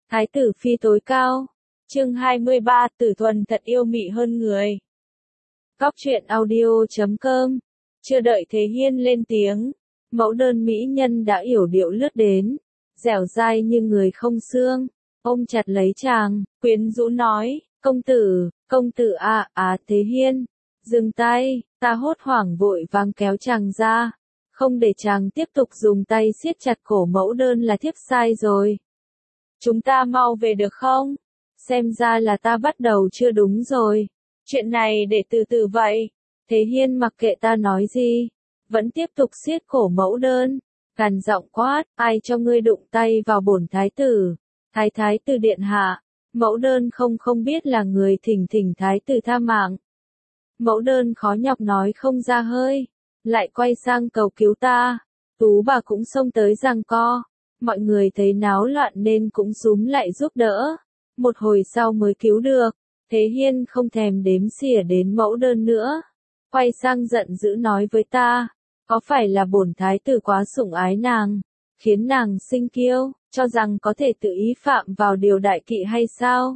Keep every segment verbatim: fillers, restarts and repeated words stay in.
Thái tử phi tối cao. Chương hai mươi ba, Tử Thuần thật yêu mị hơn người. Góc truyện audio chấm com. Chưa đợi Thế Hiên lên tiếng, mẫu đơn mỹ nhân đã yểu điệu lướt đến, dẻo dai như người không xương, ôm chặt lấy chàng, quyến rũ nói, công tử, công tử à, à Thế Hiên, dừng tay, ta hốt hoảng vội vàng kéo chàng ra, không để chàng tiếp tục dùng tay siết chặt cổ mẫu đơn là thiếp sai rồi. Chúng ta mau về được không? Xem ra là ta bắt đầu chưa đúng rồi. Chuyện này để từ từ vậy. Thế Hiên mặc kệ ta nói gì, vẫn tiếp tục siết cổ mẫu đơn, gằn giọng quát, ai cho ngươi đụng tay vào bổn thái tử, thái thái tử điện hạ. Mẫu đơn không không biết là người thỉnh thỉnh thái tử tha mạng. Mẫu đơn khó nhọc nói không ra hơi, lại quay sang cầu cứu ta. Tú bà cũng xông tới giằng co, mọi người thấy náo loạn nên cũng xúm lại giúp đỡ. Một hồi sau mới cứu được. Thế Hiên không thèm đếm xỉa đến mẫu đơn nữa, quay sang giận dữ nói với ta, có phải là bổn thái tử quá sủng ái nàng, khiến nàng sinh kiêu, cho rằng có thể tự ý phạm vào điều đại kỵ hay sao?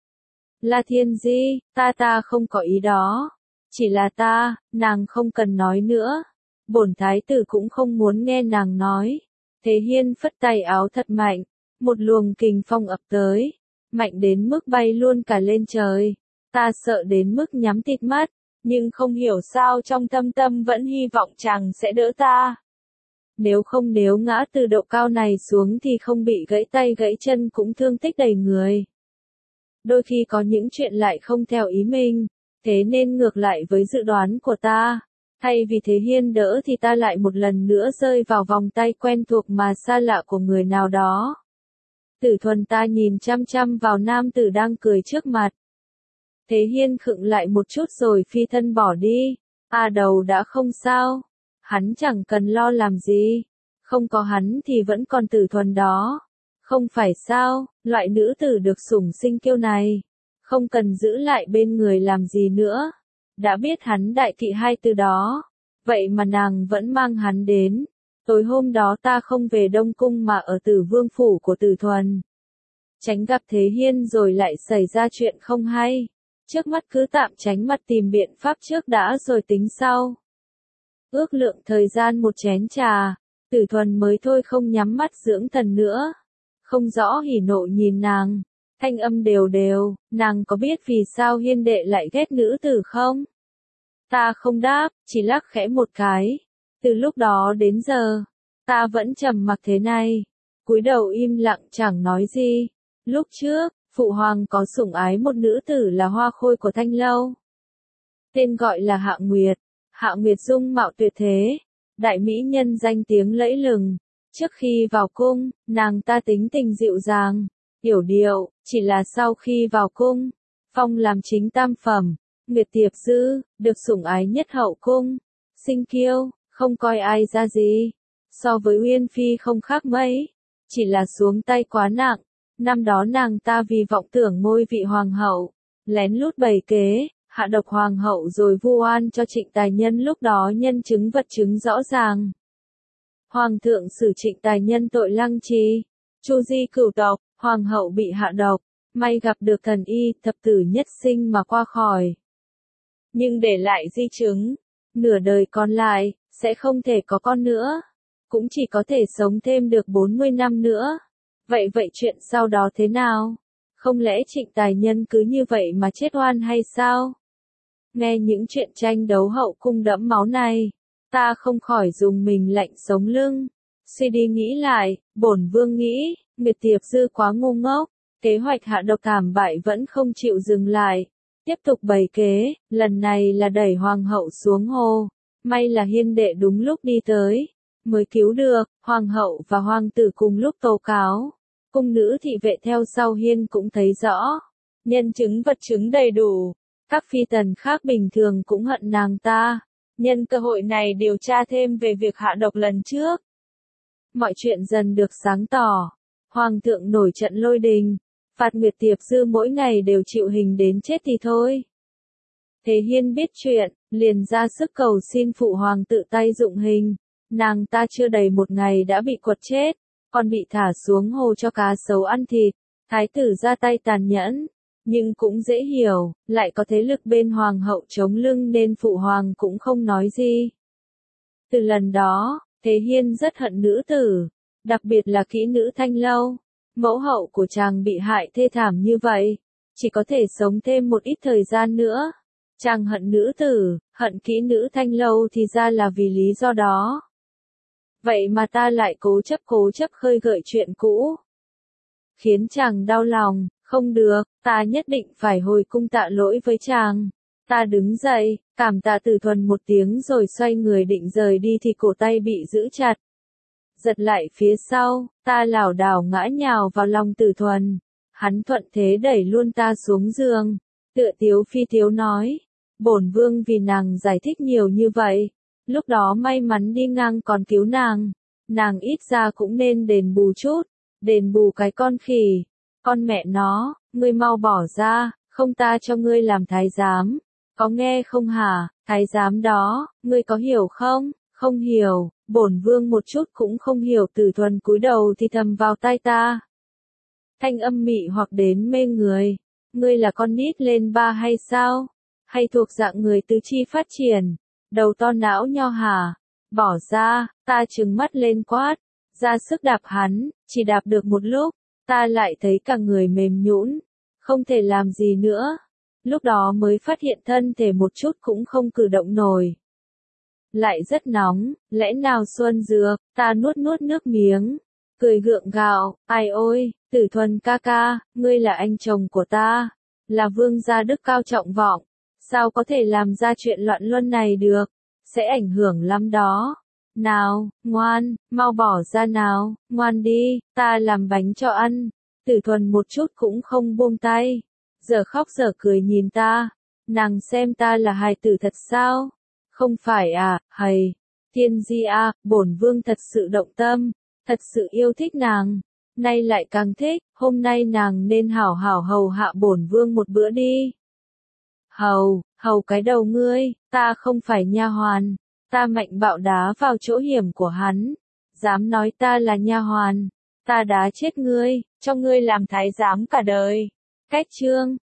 La Thiên Di, ta ta không có ý đó, chỉ là ta, nàng không cần nói nữa, bổn thái tử cũng không muốn nghe nàng nói. Thế Hiên phất tay áo thật mạnh, một luồng kình phong ập tới, mạnh đến mức bay luôn cả lên trời. Ta sợ đến mức nhắm tịt mắt, nhưng không hiểu sao trong thâm tâm vẫn hy vọng chàng sẽ đỡ ta. Nếu không nếu ngã từ độ cao này xuống thì không bị gãy tay gãy chân cũng thương tích đầy người. Đôi khi có những chuyện lại không theo ý mình, thế nên ngược lại với dự đoán của ta. Thay vì Thế Hiên đỡ thì ta lại một lần nữa rơi vào vòng tay quen thuộc mà xa lạ của người nào đó. Tử Thuần ta nhìn chăm chăm vào nam tử đang cười trước mặt. Thế Hiên khựng lại một chút rồi phi thân bỏ đi. À đầu đã không sao. Hắn chẳng cần lo làm gì. Không có hắn thì vẫn còn Tử Thuần đó. Không phải sao, loại nữ tử được sủng sinh kiêu này. Không cần giữ lại bên người làm gì nữa. Đã biết hắn đại kỵ hai từ đó. Vậy mà nàng vẫn mang hắn đến. Tối hôm đó ta không về Đông Cung mà ở Tử Vương phủ của Tử Thuần. Tránh gặp Thế Hiên rồi lại xảy ra chuyện không hay. Trước mắt cứ tạm tránh mặt tìm biện pháp trước đã rồi tính sau. Ước lượng thời gian một chén trà, Tử Thuần mới thôi không nhắm mắt dưỡng thần nữa. Không rõ hỉ nộ nhìn nàng, thanh âm đều đều, nàng có biết vì sao Hiên đệ lại ghét nữ tử không? Ta không đáp, chỉ lắc khẽ một cái. Từ lúc đó đến giờ, ta vẫn trầm mặc thế này, cúi đầu im lặng chẳng nói gì. Lúc trước, Phụ Hoàng có sủng ái một nữ tử là hoa khôi của Thanh Lâu. Tên gọi là Hạ Nguyệt. Hạ Nguyệt dung mạo tuyệt thế, đại mỹ nhân danh tiếng lẫy lừng. Trước khi vào cung, nàng ta tính tình dịu dàng, yểu điệu, chỉ là sau khi vào cung, phong làm chính tam phẩm, Nguyệt Tiệp Dư, được sủng ái nhất hậu cung, sinh kiêu, không coi ai ra gì. So với Uyên Phi không khác mấy, chỉ là xuống tay quá nặng. Năm đó nàng ta vì vọng tưởng ngôi vị hoàng hậu, lén lút bày kế, hạ độc hoàng hậu rồi vu oan cho Trịnh Tài Nhân, lúc đó nhân chứng vật chứng rõ ràng. Hoàng thượng xử Trịnh Tài Nhân tội lăng trì, chu di cửu tộc, hoàng hậu bị hạ độc, may gặp được thần y, thập tử nhất sinh mà qua khỏi. Nhưng để lại di chứng, nửa đời còn lại, sẽ không thể có con nữa, cũng chỉ có thể sống thêm được bốn mươi năm nữa. Vậy vậy chuyện sau đó thế nào? Không lẽ Trịnh Tài Nhân cứ như vậy mà chết oan hay sao? Nghe những chuyện tranh đấu hậu cung đẫm máu này, ta không khỏi dùng mình lạnh sống lưng. Suy đi nghĩ lại, bổn vương nghĩ, Nguyệt Tiệp Dư quá ngu ngốc, kế hoạch hạ độc thảm bại vẫn không chịu dừng lại. Tiếp tục bày kế, lần này là đẩy hoàng hậu xuống hồ. May là Hiên đệ đúng lúc đi tới, mới cứu được. Hoàng hậu và hoàng tử cùng lúc tố cáo. Cung nữ thị vệ theo sau Hiên cũng thấy rõ. Nhân chứng vật chứng đầy đủ. Các phi tần khác bình thường cũng hận nàng ta. Nhân cơ hội này điều tra thêm về việc hạ độc lần trước. Mọi chuyện dần được sáng tỏ. Hoàng thượng nổi trận lôi đình. Phạt Nguyệt Tiệp Dư mỗi ngày đều chịu hình đến chết thì thôi. Thế Hiên biết chuyện, liền ra sức cầu xin Phụ Hoàng tự tay dụng hình. Nàng ta chưa đầy một ngày đã bị quật chết, còn bị thả xuống hồ cho cá sấu ăn thịt. Thái tử ra tay tàn nhẫn, nhưng cũng dễ hiểu, lại có thế lực bên hoàng hậu chống lưng nên phụ hoàng cũng không nói gì. Từ lần đó, Thế Hiên rất hận nữ tử, đặc biệt là kỹ nữ Thanh Lâu. Mẫu hậu của chàng bị hại thê thảm như vậy, chỉ có thể sống thêm một ít thời gian nữa. Chàng hận nữ tử, hận kỹ nữ Thanh Lâu thì ra là vì lý do đó. Vậy mà ta lại cố chấp cố chấp khơi gợi chuyện cũ. Khiến chàng đau lòng, không được, ta nhất định phải hồi cung tạ lỗi với chàng. Ta đứng dậy, cảm tạ Từ Thuần một tiếng rồi xoay người định rời đi thì cổ tay bị giữ chặt. Giật lại phía sau, ta lảo đảo ngã nhào vào lòng Từ Thuần. Hắn thuận thế đẩy luôn ta xuống giường. Tựa tiếu phi tiếu nói. Bổn vương vì nàng giải thích nhiều như vậy. Lúc đó may mắn đi ngang còn cứu nàng. Nàng ít ra cũng nên đền bù chút. Đền bù cái con khỉ. Con mẹ nó, ngươi mau bỏ ra, không ta cho ngươi làm thái giám. Có nghe không hả, thái giám đó, ngươi có hiểu không? Không hiểu, bổn vương một chút cũng không hiểu. Từ Thuần cúi đầu thì thầm vào tai ta. Thanh âm mị hoặc đến mê người. Ngươi là con nít lên ba hay sao? Hay thuộc dạng người tứ chi phát triển? Đầu to não nho hả? Bỏ ra, ta trừng mắt lên quát. Ra sức đạp hắn, chỉ đạp được một lúc. Ta lại thấy cả người mềm nhũn, không thể làm gì nữa. Lúc đó mới phát hiện thân thể một chút cũng không cử động nổi. Lại rất nóng, lẽ nào xuân dược, ta nuốt nuốt nước miếng. Cười gượng gạo, ai ôi, Tử Thuần ca ca, ngươi là anh chồng của ta. Là vương gia đức cao trọng vọng. Sao có thể làm ra chuyện loạn luân này được? Sẽ ảnh hưởng lắm đó. Nào, ngoan, mau bỏ ra nào, ngoan đi, ta làm bánh cho ăn. Tử Thuần một chút cũng không buông tay. Giờ khóc giờ cười nhìn ta. Nàng xem ta là hài tử thật sao? Không phải à, hầy. Tiên di à, bổn vương thật sự động tâm. Thật sự yêu thích nàng. Nay lại càng thích, hôm nay nàng nên hảo hảo hầu hạ bổn vương một bữa đi. Hầu, hầu cái đầu ngươi, ta không phải nha hoàn. Ta mạnh bạo đá vào chỗ hiểm của hắn. Dám nói ta là nha hoàn. Ta đá chết ngươi, cho ngươi làm thái giám cả đời. Cách chương